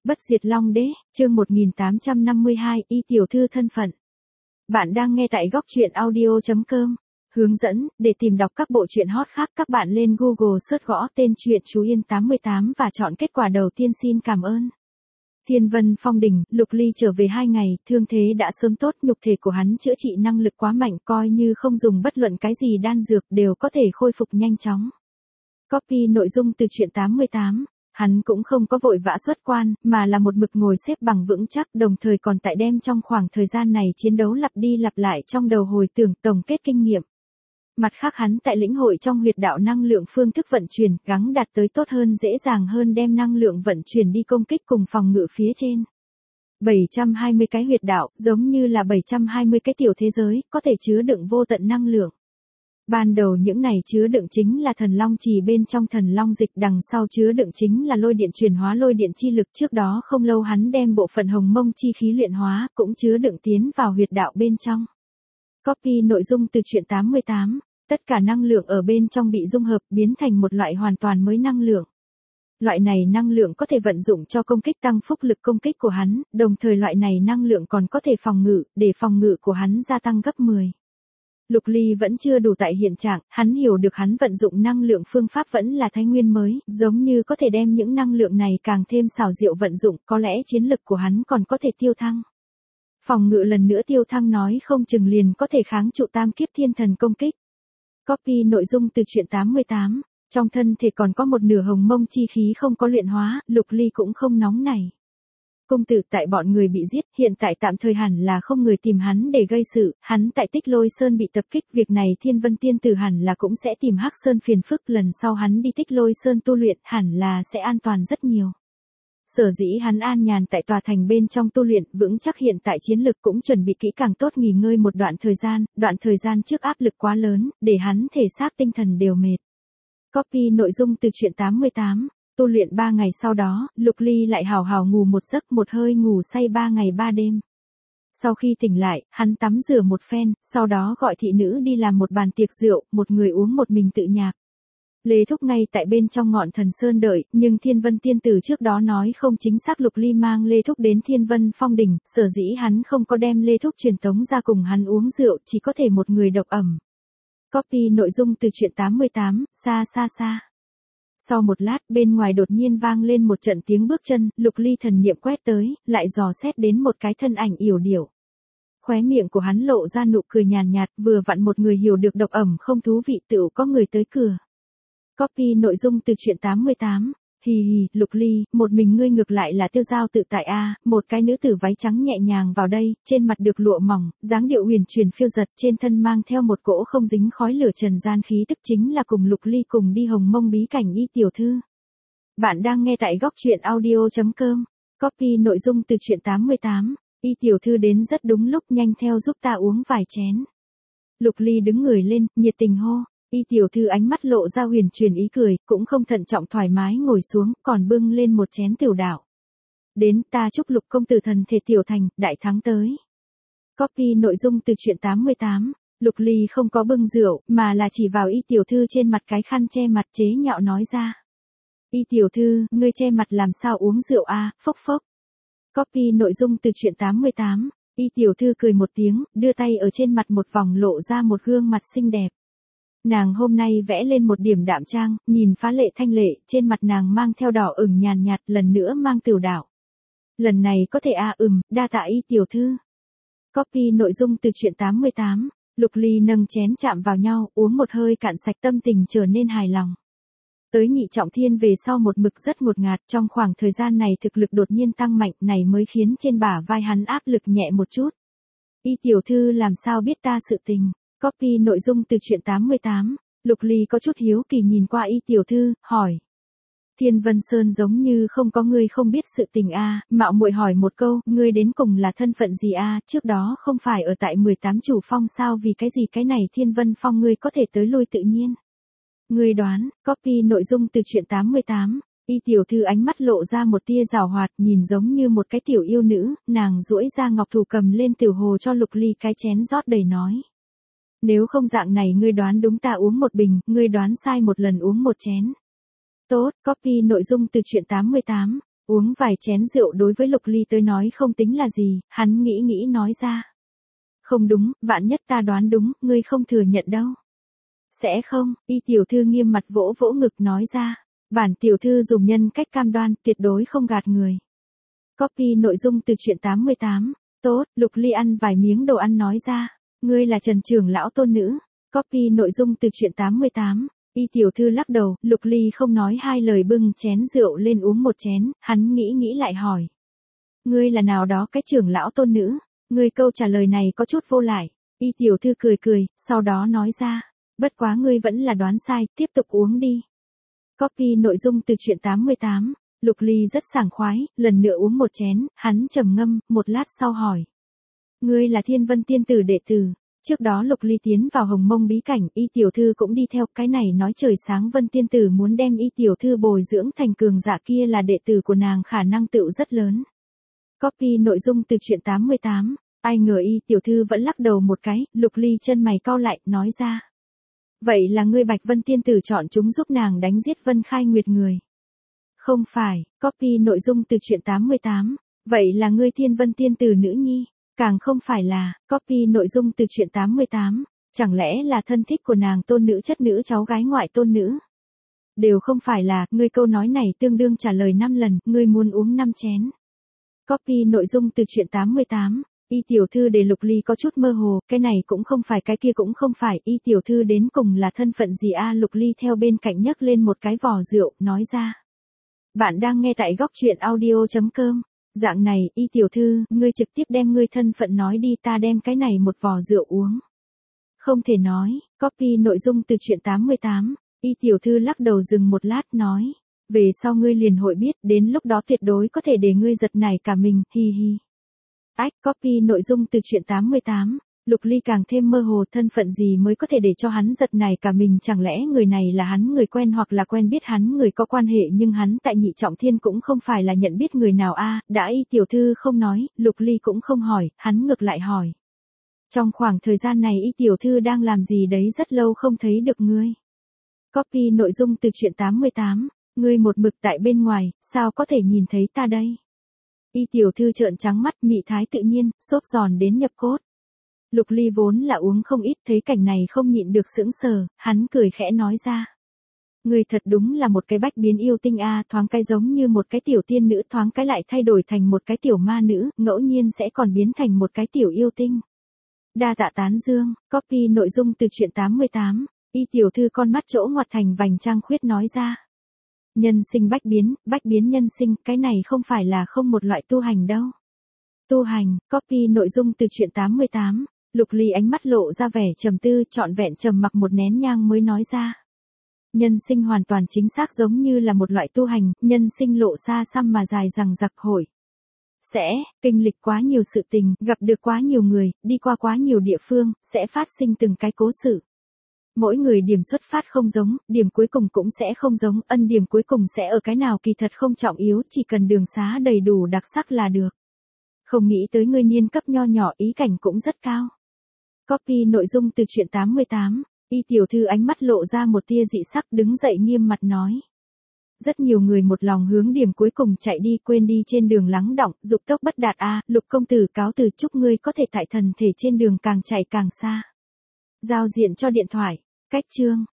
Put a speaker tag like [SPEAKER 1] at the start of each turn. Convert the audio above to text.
[SPEAKER 1] Bất diệt Long Đế, chương 1852, y tiểu thư thân phận. Bạn đang nghe tại góc truyện audio.com. Hướng dẫn, để tìm đọc các bộ truyện hot khác các bạn lên Google search gõ tên truyện Chú Yên 88 và chọn kết quả đầu tiên. Xin cảm ơn. Thiên Vân Phong Đỉnh, Lục Ly trở về 2 ngày, thương thế đã sớm tốt, nhục thể của hắn chữa trị năng lực quá mạnh, coi như không dùng bất luận cái gì đan dược đều có thể khôi phục nhanh chóng. Copy nội dung từ truyện 88. Hắn cũng không có vội vã xuất quan, mà là một mực ngồi xếp bằng vững chắc, đồng thời còn tại đem trong khoảng thời gian này chiến đấu lặp đi lặp lại trong đầu hồi tưởng tổng kết kinh nghiệm. Mặt khác hắn tại lĩnh hội trong huyệt đạo năng lượng phương thức vận chuyển, gắng đạt tới tốt hơn dễ dàng hơn đem năng lượng vận chuyển đi công kích cùng phòng ngự phía trên. 720 cái huyệt đạo, giống như là 720 cái tiểu thế giới, có thể chứa đựng vô tận năng lượng. Ban đầu những này chứa đựng chính là thần long trì bên trong thần long dịch, đằng sau chứa đựng chính là lôi điện chuyển hóa lôi điện chi lực. Trước đó không lâu hắn đem bộ phận hồng mông chi khí luyện hóa, cũng chứa đựng tiến vào huyệt đạo bên trong. Copy nội dung từ truyện 88, tất cả năng lượng ở bên trong bị dung hợp biến thành một loại hoàn toàn mới năng lượng. Loại này năng lượng có thể vận dụng cho công kích tăng phúc lực công kích của hắn, đồng thời loại này năng lượng còn có thể phòng ngự, để phòng ngự của hắn gia tăng gấp 10. Lục Ly vẫn chưa đủ tại hiện trạng, hắn hiểu được hắn vận dụng năng lượng phương pháp vẫn là thái nguyên mới, giống như có thể đem những năng lượng này càng thêm xảo diệu vận dụng, có lẽ chiến lực của hắn còn có thể tiêu thăng. Phòng ngự lần nữa tiêu thăng nói không chừng liền có thể kháng trụ tam kiếp thiên thần công kích. Copy nội dung từ truyện 88, trong thân thể còn có một nửa hồng mông chi khí không có luyện hóa, Lục Ly cũng không nóng nảy. Công tử tại bọn người bị giết, hiện tại tạm thời hẳn là không người tìm hắn để gây sự, hắn tại Tích Lôi Sơn bị tập kích, việc này Thiên Vân Tiên Tử hẳn là cũng sẽ tìm Hắc Sơn phiền phức, lần sau hắn đi Tích Lôi Sơn tu luyện hẳn là sẽ an toàn rất nhiều. Sở dĩ hắn an nhàn tại tòa thành bên trong tu luyện, vững chắc hiện tại chiến lực cũng chuẩn bị kỹ càng tốt nghỉ ngơi một đoạn thời gian trước áp lực quá lớn, để hắn thể xác tinh thần đều mệt. Copy nội dung từ truyện 88. Tu luyện 3 ngày sau đó, Lục Ly lại hào hào ngủ một giấc, một hơi ngủ say 3 ngày 3 đêm. Sau khi tỉnh lại, hắn tắm rửa một phen, sau đó gọi thị nữ đi làm một bàn tiệc rượu, một người uống một mình tự nhạc. Lê Thúc ngay tại bên trong Ngọn Thần Sơn đợi, nhưng Thiên Vân Tiên Tử trước đó nói không chính xác, Lục Ly mang Lê Thúc đến Thiên Vân Phong Đỉnh, sở dĩ hắn không có đem Lê Thúc truyền tống ra cùng hắn uống rượu, chỉ có thể một người độc ẩm. Copy nội dung từ truyện 88, xa xa xa. Sau một lát, bên ngoài đột nhiên vang lên một trận tiếng bước chân, Lục Ly thần niệm quét tới, lại dò xét đến một cái thân ảnh yểu điệu. Khóe miệng của hắn lộ ra nụ cười nhàn nhạt, vừa vặn một người hiểu được độc ẩm không thú vị, tựu có người tới cửa. Copy nội dung từ truyện 88. Hì hì, Lục Ly, một mình ngươi ngược lại là tiêu dao tự tại a. Một cái nữ tử váy trắng nhẹ nhàng vào đây, trên mặt được lụa mỏng, dáng điệu huyền truyền phiêu giật, trên thân mang theo một cỗ không dính khói lửa trần gian khí tức, chính là cùng Lục Ly cùng đi Hồng Mông bí cảnh y tiểu thư. Bạn đang nghe tại góc truyện audio.com. Copy nội dung từ truyện 88. Y tiểu thư đến rất đúng lúc, nhanh theo giúp ta uống vài chén. Lục Ly đứng người lên, nhiệt tình hô. Y tiểu thư ánh mắt lộ ra huyền truyền ý cười, cũng không thận trọng thoải mái ngồi xuống, còn bưng lên một chén tiểu đạo. Đến, ta chúc Lục công tử thần thể tiểu thành, đại thắng tới. Copy nội dung từ truyện 88. Lục Ly không có bưng rượu, mà là chỉ vào y tiểu thư trên mặt cái khăn che mặt, chế nhạo nói ra. Y tiểu thư, ngươi che mặt làm sao uống rượu a? Phốc phốc. Copy nội dung từ truyện 88. Y tiểu thư cười một tiếng, đưa tay ở trên mặt một vòng, lộ ra một gương mặt xinh đẹp. Nàng hôm nay vẽ lên một điểm đạm trang, nhìn phá lệ thanh lệ, trên mặt nàng mang theo đỏ ửng nhàn nhạt, lần nữa mang tiểu đạo. Lần này có thể đa tạ y tiểu thư. Copy nội dung từ truyện 88. Lục Ly nâng chén chạm vào nhau, uống một hơi cạn sạch, tâm tình trở nên hài lòng. Tới nhị trọng thiên về sau một mực rất ngột ngạt, trong khoảng thời gian này thực lực đột nhiên tăng mạnh, này mới khiến trên bả vai hắn áp lực nhẹ một chút. Y tiểu thư làm sao biết ta sự tình? Copy nội dung từ truyện 88. Lục Ly có chút hiếu kỳ nhìn qua y tiểu thư, hỏi. Thiên Vân Sơn giống như không có ngươi không biết sự tình a. Mạo muội hỏi một câu, ngươi đến cùng là thân phận gì a? Trước đó không phải ở tại 18 chủ phong sao, vì cái gì cái này Thiên Vân Phong ngươi có thể tới lui tự nhiên? Ngươi đoán. Copy nội dung từ truyện 88. Y tiểu thư ánh mắt lộ ra một tia giảo hoạt, nhìn giống như một cái tiểu yêu nữ, nàng duỗi ra ngọc thủ cầm lên tiểu hồ cho Lục Ly cái chén rót đầy nói. Nếu không dạng này ngươi đoán đúng ta uống một bình, ngươi đoán sai một lần uống một chén. Tốt, copy nội dung từ truyện 88. Uống vài chén rượu đối với Lục Ly tới nói không tính là gì, hắn nghĩ nghĩ nói ra. Không đúng, vạn nhất ta đoán đúng, ngươi không thừa nhận đâu. Sẽ không, Y tiểu thư nghiêm mặt vỗ vỗ ngực nói ra. Bản tiểu thư dùng nhân cách cam đoan, tuyệt đối không gạt người. Copy nội dung từ truyện 88. Tốt, Lục Ly ăn vài miếng đồ ăn nói ra. Ngươi là Trần trưởng lão tôn nữ. Copy nội dung từ truyện 88. Y tiểu thư lắc đầu, Lục Ly không nói hai lời bưng chén rượu lên uống một chén, hắn nghĩ nghĩ lại hỏi. Ngươi là nào đó cái trưởng lão tôn nữ? Ngươi câu trả lời này có chút vô lại. Y tiểu thư cười cười, sau đó nói ra. Bất quá ngươi vẫn là đoán sai, tiếp tục uống đi. Copy nội dung từ truyện 88. Lục Ly rất sảng khoái, lần nữa uống một chén, hắn trầm ngâm, một lát sau hỏi. Ngươi là Thiên Vân Tiên Tử đệ tử. Trước đó Lục Ly tiến vào Hồng Mông bí cảnh, Y tiểu thư cũng đi theo, cái này nói trời sáng Vân Tiên Tử muốn đem Y tiểu thư bồi dưỡng thành cường giả kia là đệ tử của nàng khả năng tựu rất lớn. Copy nội dung từ truyện 88. Ai ngờ Y tiểu thư vẫn lắc đầu một cái, Lục Ly chân mày cau lại, nói ra. Vậy là ngươi Bạch Vân Tiên Tử chọn chúng giúp nàng đánh giết Vân Khai Nguyệt người. Không phải, copy nội dung từ truyện 88. Vậy là ngươi Thiên Vân Tiên Tử nữ nhi. Càng không phải là, copy nội dung từ truyện 88. Chẳng lẽ là thân thích của nàng tôn nữ chất nữ cháu gái ngoại tôn nữ. Đều không phải là, ngươi câu nói này tương đương trả lời 5 lần, ngươi muốn uống 5 chén. Copy nội dung từ truyện 88. Y tiểu thư để Lục Ly có chút mơ hồ, cái này cũng không phải cái kia cũng không phải, Y tiểu thư đến cùng là thân phận gì a? Lục Ly theo bên cạnh nhấc lên một cái vò rượu, nói ra. Bạn đang nghe tại góc truyện audio.com. Dạng này, Y tiểu thư, ngươi trực tiếp đem ngươi thân phận nói đi, ta đem cái này một vò rượu uống. Không thể nói, copy nội dung từ truyện 88. Y tiểu thư lắc đầu dừng một lát nói. Về sau ngươi liền hội biết, đến lúc đó tuyệt đối có thể để ngươi giật nảy cả mình, hi hi. Ách, copy nội dung từ truyện 88. Lục Ly càng thêm mơ hồ, thân phận gì mới có thể để cho hắn giật nảy cả mình, chẳng lẽ người này là hắn người quen hoặc là quen biết hắn người có quan hệ, nhưng hắn tại Nhị Trọng Thiên cũng không phải là nhận biết người nào a. Đã Y tiểu thư không nói, Lục Ly cũng không hỏi, hắn ngược lại hỏi. Trong khoảng thời gian này Y tiểu thư đang làm gì đấy, rất lâu không thấy được ngươi. Copy nội dung từ truyện 88. Ngươi một mực tại bên ngoài, sao có thể nhìn thấy ta đây? Y tiểu thư trợn trắng mắt, mị thái tự nhiên, xốp giòn đến nhập cốt. Lục Ly vốn là uống không ít, thấy cảnh này không nhịn được sững sờ, hắn cười khẽ nói ra. Ngươi thật đúng là một cái bách biến yêu tinh a, thoáng cái giống như một cái tiểu tiên nữ, thoáng cái lại thay đổi thành một cái tiểu ma nữ, ngẫu nhiên sẽ còn biến thành một cái tiểu yêu tinh. Đa tạ tán dương, copy nội dung từ truyện 88. Y tiểu thư con mắt chỗ ngoặt thành vành trăng khuyết nói ra. Nhân sinh bách biến nhân sinh, cái này không phải là không một loại tu hành đâu. Tu hành, copy nội dung từ truyện 88. Lục Ly ánh mắt lộ ra vẻ trầm tư, trọn vẹn trầm mặc một nén nhang mới nói ra. Nhân sinh hoàn toàn chính xác giống như là một loại tu hành, nhân sinh lộ xa xăm mà dài dằng dặc hội. Sẽ, kinh lịch quá nhiều sự tình, gặp được quá nhiều người, đi qua quá nhiều địa phương, sẽ phát sinh từng cái cố sự. Mỗi người điểm xuất phát không giống, điểm cuối cùng cũng sẽ không giống, điểm cuối cùng sẽ ở cái nào kỳ thật không trọng yếu, chỉ cần đường xá đầy đủ đặc sắc là được. Không nghĩ tới ngươi niên cấp nho nhỏ ý cảnh cũng rất cao. Copy nội dung từ truyện 88. Y tiểu thư ánh mắt lộ ra một tia dị sắc, đứng dậy nghiêm mặt nói. Rất nhiều người một lòng hướng điểm cuối cùng chạy đi, quên đi trên đường lắng đọng, dục tốc bất đạt a. Lục công tử cáo từ, chúc ngươi có thể tại thần thể trên đường càng chạy càng xa. Giao diện cho điện thoại. Cách chương.